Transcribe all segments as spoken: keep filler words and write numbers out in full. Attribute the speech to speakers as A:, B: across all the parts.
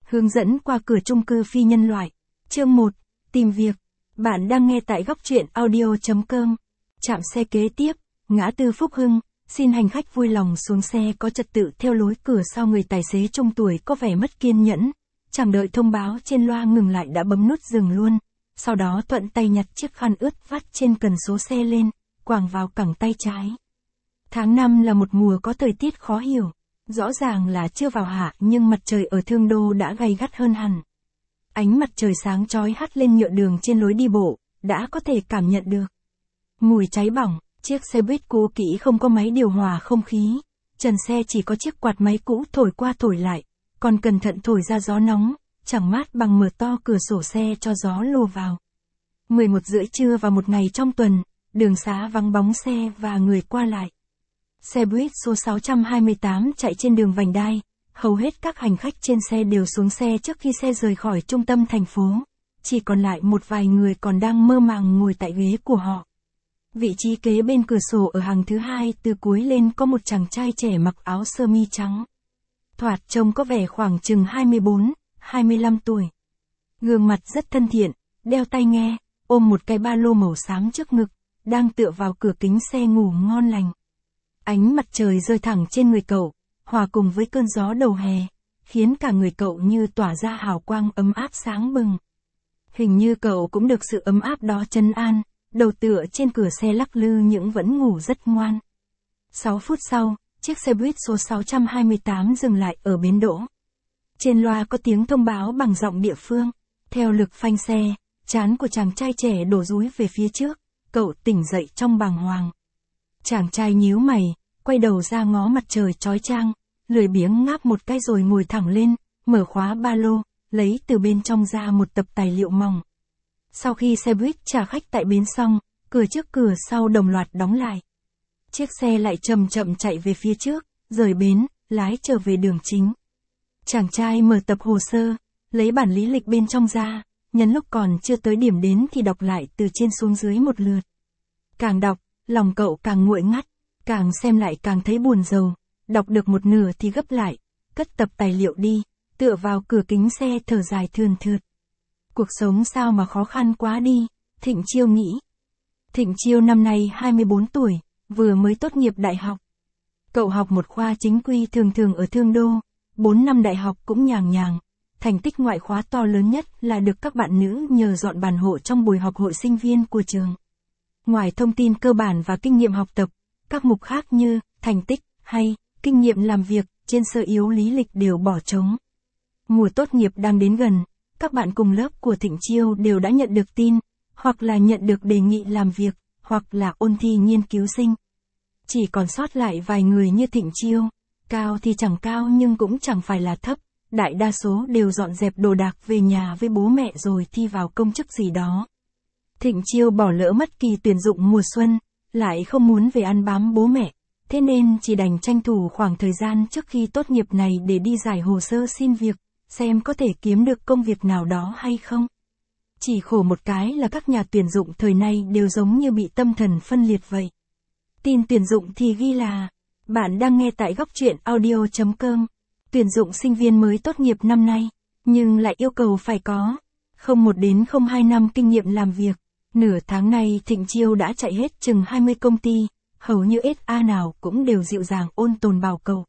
A: Hướng dẫn qua cửa chung cư phi nhân loại. Chương một. Tìm việc. Bạn đang nghe tại góc truyện audio chấm com. Trạm xe kế tiếp, ngã tư Phúc Hưng, xin hành khách vui lòng xuống xe có trật tự theo lối cửa sau. Người tài xế trung tuổi có vẻ mất kiên nhẫn, chẳng đợi thông báo trên loa ngừng lại đã bấm nút dừng luôn, sau đó thuận tay nhặt chiếc khăn ướt vắt trên cần số xe lên, quàng vào cẳng tay trái. Tháng năm là một mùa có thời tiết khó hiểu, rõ ràng là chưa vào hạ nhưng mặt trời ở Thương Đô đã gay gắt hơn hẳn. Ánh mặt trời sáng chói hắt lên nhựa đường trên lối đi bộ, đã có thể cảm nhận được mùi cháy bỏng. Chiếc xe buýt cũ kỹ không có máy điều hòa không khí, trần xe chỉ có chiếc quạt máy cũ thổi qua thổi lại, còn cẩn thận thổi ra gió nóng, chẳng mát bằng mở to cửa sổ xe cho gió lùa vào. mười một rưỡi trưa vào một ngày trong tuần, đường xá vắng bóng xe và người qua lại. Xe buýt số sáu trăm hai mươi tám chạy trên đường vành đai, hầu hết các hành khách trên xe đều xuống xe trước khi xe rời khỏi trung tâm thành phố, chỉ còn lại một vài người còn đang mơ màng ngồi tại ghế của họ. Vị trí kế bên cửa sổ ở hàng thứ hai từ cuối lên có một chàng trai trẻ mặc áo sơ mi trắng. Thoạt trông có vẻ khoảng chừng hai mươi bốn, hai mươi lăm tuổi. Gương mặt rất thân thiện, đeo tai nghe, ôm một cái ba lô màu xám trước ngực, đang tựa vào cửa kính xe ngủ ngon lành. Ánh mặt trời rơi thẳng trên người cậu, hòa cùng với cơn gió đầu hè, khiến cả người cậu như tỏa ra hào quang ấm áp sáng bừng. Hình như cậu cũng được sự ấm áp đó trấn an, đầu tựa trên cửa xe lắc lư nhưng vẫn ngủ rất ngoan. sáu phút sau, chiếc xe buýt số sáu trăm hai mươi tám dừng lại ở bến đỗ. Trên loa có tiếng thông báo bằng giọng địa phương. Theo lực phanh xe, trán của chàng trai trẻ đổ dúi về phía trước, cậu tỉnh dậy trong bàng hoàng. Chàng trai nhíu mày, quay đầu ra ngó mặt trời chói chang, lười biếng ngáp một cái rồi ngồi thẳng lên, mở khóa ba lô, lấy từ bên trong ra một tập tài liệu mỏng. Sau khi xe buýt trả khách tại bến xong, cửa trước cửa sau đồng loạt đóng lại. Chiếc xe lại chậm chậm chạy về phía trước, rời bến, lái trở về đường chính. Chàng trai mở tập hồ sơ, lấy bản lý lịch bên trong ra, nhân lúc còn chưa tới điểm đến thì đọc lại từ trên xuống dưới một lượt. Càng đọc, lòng cậu càng nguội ngắt, càng xem lại càng thấy buồn rầu, đọc được một nửa thì gấp lại, cất tập tài liệu đi, tựa vào cửa kính xe thở dài thườn thượt. Cuộc sống sao mà khó khăn quá đi, Thịnh Chiêu nghĩ. Thịnh Chiêu năm nay hai mươi bốn tuổi, vừa mới tốt nghiệp đại học. Cậu học một khoa chính quy thường thường ở Thương Đô, bốn năm đại học cũng nhàng nhàng. Thành tích ngoại khóa to lớn nhất là được các bạn nữ nhờ dọn bàn hộ trong buổi họp hội sinh viên của trường. Ngoài thông tin cơ bản và kinh nghiệm học tập, các mục khác như thành tích hay kinh nghiệm làm việc trên sơ yếu lý lịch đều bỏ trống. Mùa tốt nghiệp đang đến gần, các bạn cùng lớp của Thịnh Chiêu đều đã nhận được tin, hoặc là nhận được đề nghị làm việc, hoặc là ôn thi nghiên cứu sinh. Chỉ còn sót lại vài người như Thịnh Chiêu, cao thì chẳng cao nhưng cũng chẳng phải là thấp, đại đa số đều dọn dẹp đồ đạc về nhà với bố mẹ rồi thi vào công chức gì đó. Thịnh Chiêu bỏ lỡ mất kỳ tuyển dụng mùa xuân, lại không muốn về ăn bám bố mẹ, thế nên chỉ đành tranh thủ khoảng thời gian trước khi tốt nghiệp này để đi giải hồ sơ xin việc, xem có thể kiếm được công việc nào đó hay không. Chỉ khổ một cái là các nhà tuyển dụng thời nay đều giống như bị tâm thần phân liệt vậy. Tin tuyển dụng thì ghi là, bạn đang nghe tại góc truyện audio chấm com, tuyển dụng sinh viên mới tốt nghiệp năm nay, nhưng lại yêu cầu phải có không một đến không hai năm kinh nghiệm làm việc. Nửa tháng nay Thịnh Chiêu đã chạy hết chừng hai mươi công ty, hầu như ét a nào cũng đều dịu dàng ôn tồn bảo cậu.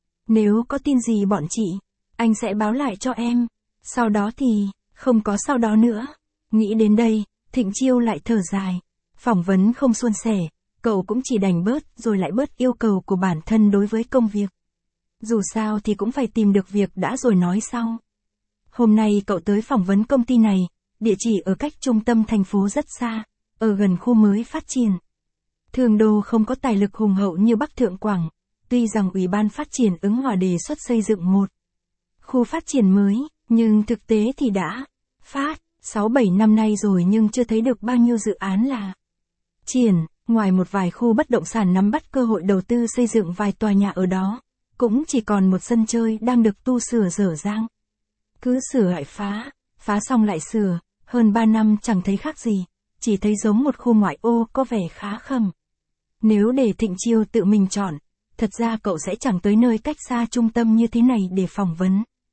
A: Nếu có tin gì bọn chị, anh sẽ báo lại cho em, sau đó thì, không có sau đó nữa. Nghĩ đến đây, Thịnh Chiêu lại thở dài. Phỏng vấn không suôn sẻ, cậu cũng chỉ đành bớt rồi lại bớt yêu cầu của bản thân đối với công việc. Dù sao thì cũng phải tìm được việc đã rồi nói sau. Hôm nay cậu tới phỏng vấn công ty này, địa chỉ ở cách trung tâm thành phố rất xa, ở gần khu mới phát triển. Thương Đô không có tài lực hùng hậu như Bắc Thượng Quảng, tuy rằng Ủy ban Phát triển Ứng Hòa đề xuất xây dựng một khu phát triển mới, nhưng thực tế thì đã phát sáu bảy năm nay rồi nhưng chưa thấy được bao nhiêu dự án là triển. Ngoài một vài khu bất động sản nắm bắt cơ hội đầu tư xây dựng vài tòa nhà ở đó, cũng chỉ còn một sân chơi đang được tu sửa dở dang. Cứ sửa lại phá, phá xong lại sửa, hơn ba năm chẳng thấy khác gì, chỉ thấy giống một khu ngoại ô có vẻ khá khẩm. Nếu để Thịnh Chiêu tự mình chọn, thật ra cậu sẽ chẳng tới nơi cách xa trung tâm như thế này để phỏng vấn.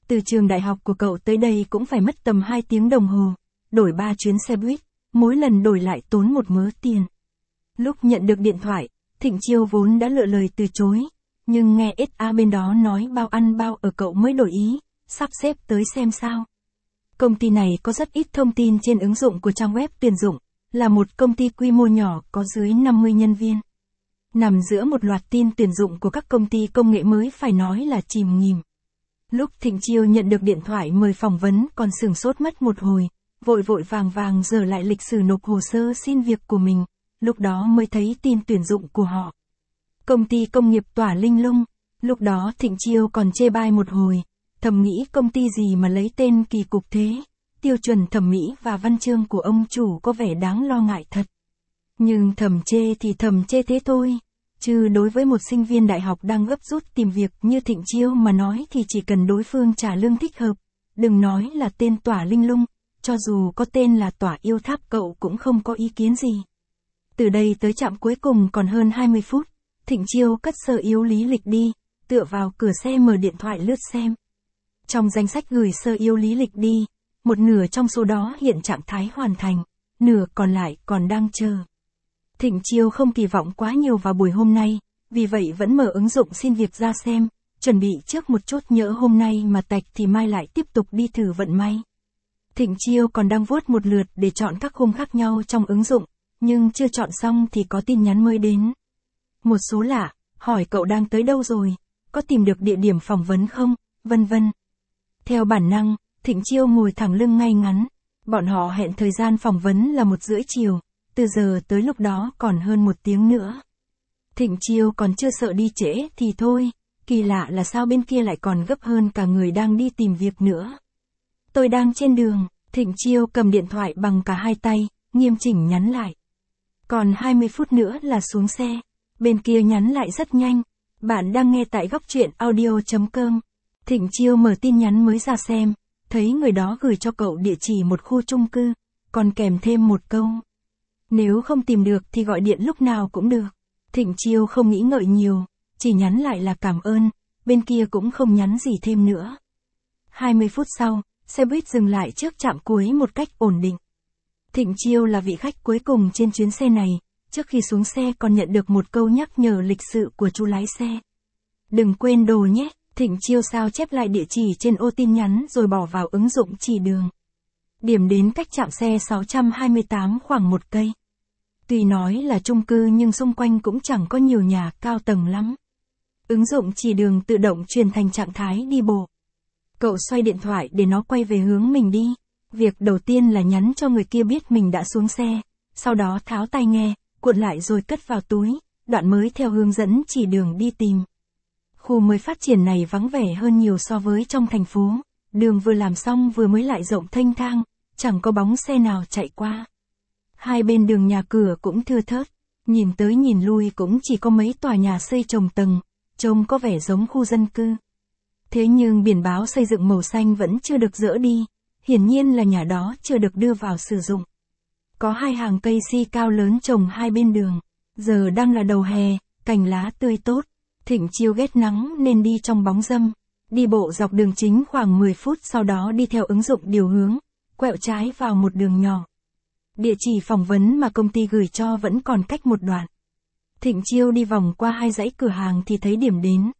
A: Từ trường đại học của cậu tới đây cũng phải mất tầm hai tiếng đồng hồ, đổi ba chuyến xe buýt, mỗi lần đổi lại tốn một mớ tiền. Lúc nhận được điện thoại, Thịnh Chiêu vốn đã lựa lời từ chối, nhưng nghe ét a bên đó nói bao ăn bao ở cậu mới đổi ý, sắp xếp tới xem sao. Công ty này có rất ít thông tin trên ứng dụng của trang web tuyển dụng, là một công ty quy mô nhỏ có dưới năm mươi nhân viên. Nằm giữa một loạt tin tuyển dụng của các công ty công nghệ mới phải nói là chìm nghỉm. Lúc Thịnh Chiêu nhận được điện thoại mời phỏng vấn còn sửng sốt mất một hồi, vội vội vàng vàng dở lại lịch sử nộp hồ sơ xin việc của mình, lúc đó mới thấy tin tuyển dụng của họ. Công ty công nghiệp Tỏa Linh Lung, lúc đó Thịnh Chiêu còn chê bai một hồi, thầm nghĩ công ty gì mà lấy tên kỳ cục thế, tiêu chuẩn thẩm mỹ và văn chương của ông chủ có vẻ đáng lo ngại thật. Nhưng thầm chê thì thầm chê thế thôi, chứ đối với một sinh viên đại học đang gấp rút tìm việc như Thịnh Chiêu mà nói thì chỉ cần đối phương trả lương thích hợp, đừng nói là tên Tỏa Linh Lung, cho dù có tên là Tỏa Yêu Tháp cậu cũng không có ý kiến gì. Từ đây tới trạm cuối cùng còn hơn hai mươi phút, Thịnh Chiêu cất sơ yếu lý lịch đi, tựa vào cửa xe mở điện thoại lướt xem. Trong danh sách gửi sơ yếu lý lịch đi, một nửa trong số đó hiện trạng thái hoàn thành, nửa còn lại còn đang chờ. Thịnh Chiêu không kỳ vọng quá nhiều vào buổi hôm nay, vì vậy vẫn mở ứng dụng xin việc ra xem, chuẩn bị trước một chút nhỡ hôm nay mà tạch thì mai lại tiếp tục đi thử vận may. Thịnh Chiêu còn đang vuốt một lượt để chọn các khung khác nhau trong ứng dụng, nhưng chưa chọn xong thì có tin nhắn mới đến. Một số lạ, hỏi cậu đang tới đâu rồi, có tìm được địa điểm phỏng vấn không, vân vân. Theo bản năng, Thịnh Chiêu ngồi thẳng lưng ngay ngắn, bọn họ hẹn thời gian phỏng vấn là một rưỡi chiều, từ giờ tới lúc đó còn hơn một tiếng nữa. Thịnh Chiêu còn chưa sợ đi trễ thì thôi, kỳ lạ là sao bên kia lại còn gấp hơn cả người đang đi tìm việc nữa. Tôi đang trên đường, Thịnh Chiêu cầm điện thoại bằng cả hai tay, nghiêm chỉnh nhắn lại. Còn hai mươi phút nữa là xuống xe, bên kia nhắn lại rất nhanh, bạn đang nghe tại góc truyện audio chấm com. Thịnh Chiêu mở tin nhắn mới ra xem, thấy người đó gửi cho cậu địa chỉ một khu chung cư, còn kèm thêm một câu. Nếu không tìm được thì gọi điện lúc nào cũng được. Thịnh Chiêu không nghĩ ngợi nhiều, chỉ nhắn lại là cảm ơn, bên kia cũng không nhắn gì thêm nữa. hai mươi phút sau, xe buýt dừng lại trước trạm cuối một cách ổn định. Thịnh Chiêu là vị khách cuối cùng trên chuyến xe này, trước khi xuống xe còn nhận được một câu nhắc nhở lịch sự của chú lái xe. Đừng quên đồ nhé, Thịnh Chiêu sao chép lại địa chỉ trên ô tin nhắn rồi bỏ vào ứng dụng chỉ đường. Điểm đến cách trạm xe sáu trăm hai mươi tám khoảng một cây. Tuy nói là chung cư nhưng xung quanh cũng chẳng có nhiều nhà cao tầng lắm. Ứng dụng chỉ đường tự động chuyển thành trạng thái đi bộ. Cậu xoay điện thoại để nó quay về hướng mình đi. Việc đầu tiên là nhắn cho người kia biết mình đã xuống xe, sau đó tháo tai nghe, cuộn lại rồi cất vào túi, đoạn mới theo hướng dẫn chỉ đường đi tìm. Khu mới phát triển này vắng vẻ hơn nhiều so với trong thành phố, đường vừa làm xong vừa mới lại rộng thênh thang, chẳng có bóng xe nào chạy qua. Hai bên đường nhà cửa cũng thưa thớt, nhìn tới nhìn lui cũng chỉ có mấy tòa nhà xây chồng tầng, trông có vẻ giống khu dân cư. Thế nhưng biển báo xây dựng màu xanh vẫn chưa được dỡ đi, hiển nhiên là nhà đó chưa được đưa vào sử dụng. Có hai hàng cây si cao lớn trồng hai bên đường, giờ đang là đầu hè, cành lá tươi tốt. Thịnh Chiêu ghét nắng nên đi trong bóng râm, đi bộ dọc đường chính khoảng mười phút sau đó đi theo ứng dụng điều hướng, quẹo trái vào một đường nhỏ. Địa chỉ phỏng vấn mà công ty gửi cho vẫn còn cách một đoạn. Thịnh Chiêu đi vòng qua hai dãy cửa hàng thì thấy điểm đến.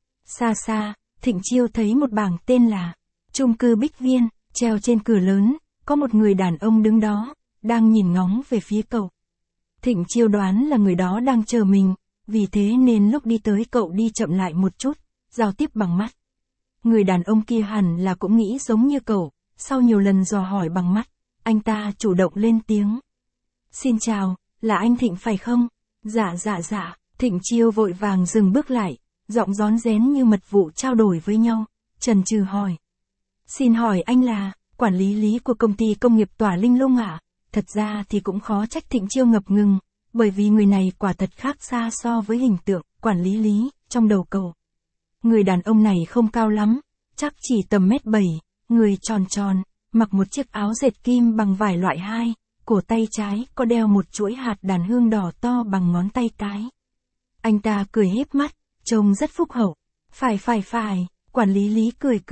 A: Xa xa, Thịnh Chiêu thấy một bảng tên là chung cư Bích Viên, treo trên cửa lớn, có một người đàn ông đứng đó, đang nhìn ngóng về phía cậu. Thịnh Chiêu đoán là người đó đang chờ mình, vì thế nên lúc đi tới cậu đi chậm lại một chút, giao tiếp bằng mắt. Người đàn ông kia hẳn là cũng nghĩ giống như cậu, sau nhiều lần dò hỏi bằng mắt, anh ta chủ động lên tiếng. Xin chào, là anh Thịnh phải không? Dạ dạ dạ, Thịnh Chiêu vội vàng dừng bước lại, giọng rón rén như mật vụ trao đổi với nhau, chần chừ hỏi. Xin hỏi anh là, quản lý Lý của công ty công nghiệp Tỏa Linh Lung ạ? À? Thật ra thì cũng khó trách Thịnh Chiêu ngập ngừng, bởi vì người này quả thật khác xa so với hình tượng, quản lý Lý, trong đầu cậu. Người đàn ông này không cao lắm, chắc chỉ tầm mét bảy, người tròn tròn, mặc một chiếc áo dệt kim bằng vải loại hai, cổ tay trái có đeo một chuỗi hạt đàn hương đỏ to bằng ngón tay cái. Anh ta cười híp mắt, trông rất phúc hậu. Phải phải phải, quản lý Lý cười cười,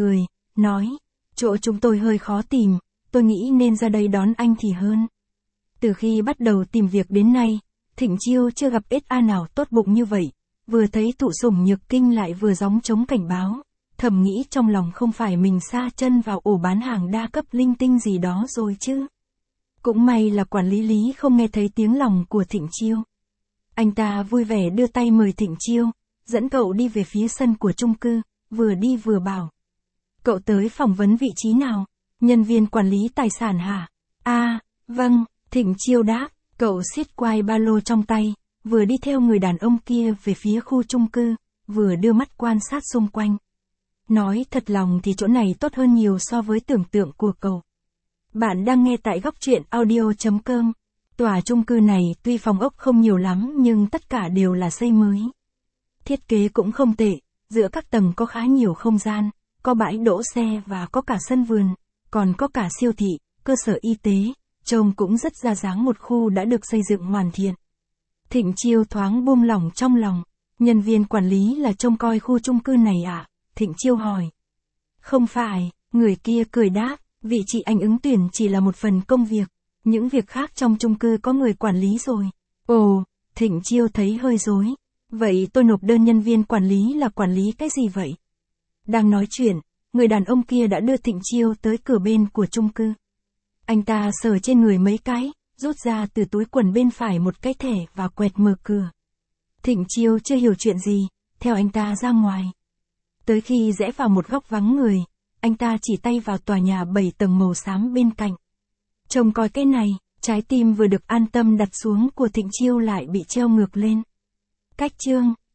A: nói, chỗ chúng tôi hơi khó tìm, tôi nghĩ nên ra đây đón anh thì hơn. Từ khi bắt đầu tìm việc đến nay, Thịnh Chiêu chưa gặp ét a nào tốt bụng như vậy, vừa thấy Thụ Sủng Nhược Kinh lại vừa gióng trống cảnh báo, thầm nghĩ trong lòng không phải mình sa chân vào ổ bán hàng đa cấp linh tinh gì đó rồi chứ. Cũng may là quản lý Lý không nghe thấy tiếng lòng của Thịnh Chiêu. Anh ta vui vẻ đưa tay mời Thịnh Chiêu, dẫn cậu đi về phía sân của chung cư, vừa đi vừa bảo. Cậu tới phỏng vấn vị trí nào? Nhân viên quản lý tài sản hả? À, vâng, Thịnh Chiêu đáp, cậu siết quai ba lô trong tay, vừa đi theo người đàn ông kia về phía khu chung cư, vừa đưa mắt quan sát xung quanh. Nói thật lòng thì chỗ này tốt hơn nhiều so với tưởng tượng của cậu. Bạn đang nghe tại góc truyện audio chấm com. Tòa chung cư này tuy phòng ốc không nhiều lắm nhưng tất cả đều là xây mới. Thiết kế cũng không tệ, giữa các tầng có khá nhiều không gian, có bãi đỗ xe và có cả sân vườn, còn có cả siêu thị, cơ sở y tế, trông cũng rất ra dáng một khu đã được xây dựng hoàn thiện. Thịnh Chiêu thoáng buông lỏng trong lòng, nhân viên quản lý là trông coi khu chung cư này à? Thịnh Chiêu hỏi. Không phải, người kia cười đáp, vị trí anh ứng tuyển chỉ là một phần công việc, những việc khác trong chung cư có người quản lý rồi. Ồ, Thịnh Chiêu thấy hơi rối. Vậy tôi nộp đơn nhân viên quản lý là quản lý cái gì vậy? Đang nói chuyện, người đàn ông kia đã đưa Thịnh Chiêu tới cửa bên của chung cư. Anh ta sờ trên người mấy cái, rút ra từ túi quần bên phải một cái thẻ và quẹt mở cửa. Thịnh Chiêu chưa hiểu chuyện gì, theo anh ta ra ngoài. Tới khi rẽ vào một góc vắng người, anh ta chỉ tay vào tòa nhà bảy tầng màu xám bên cạnh. Trông coi cái này, trái tim vừa được an tâm đặt xuống của Thịnh Chiêu lại bị treo ngược lên. Cách chương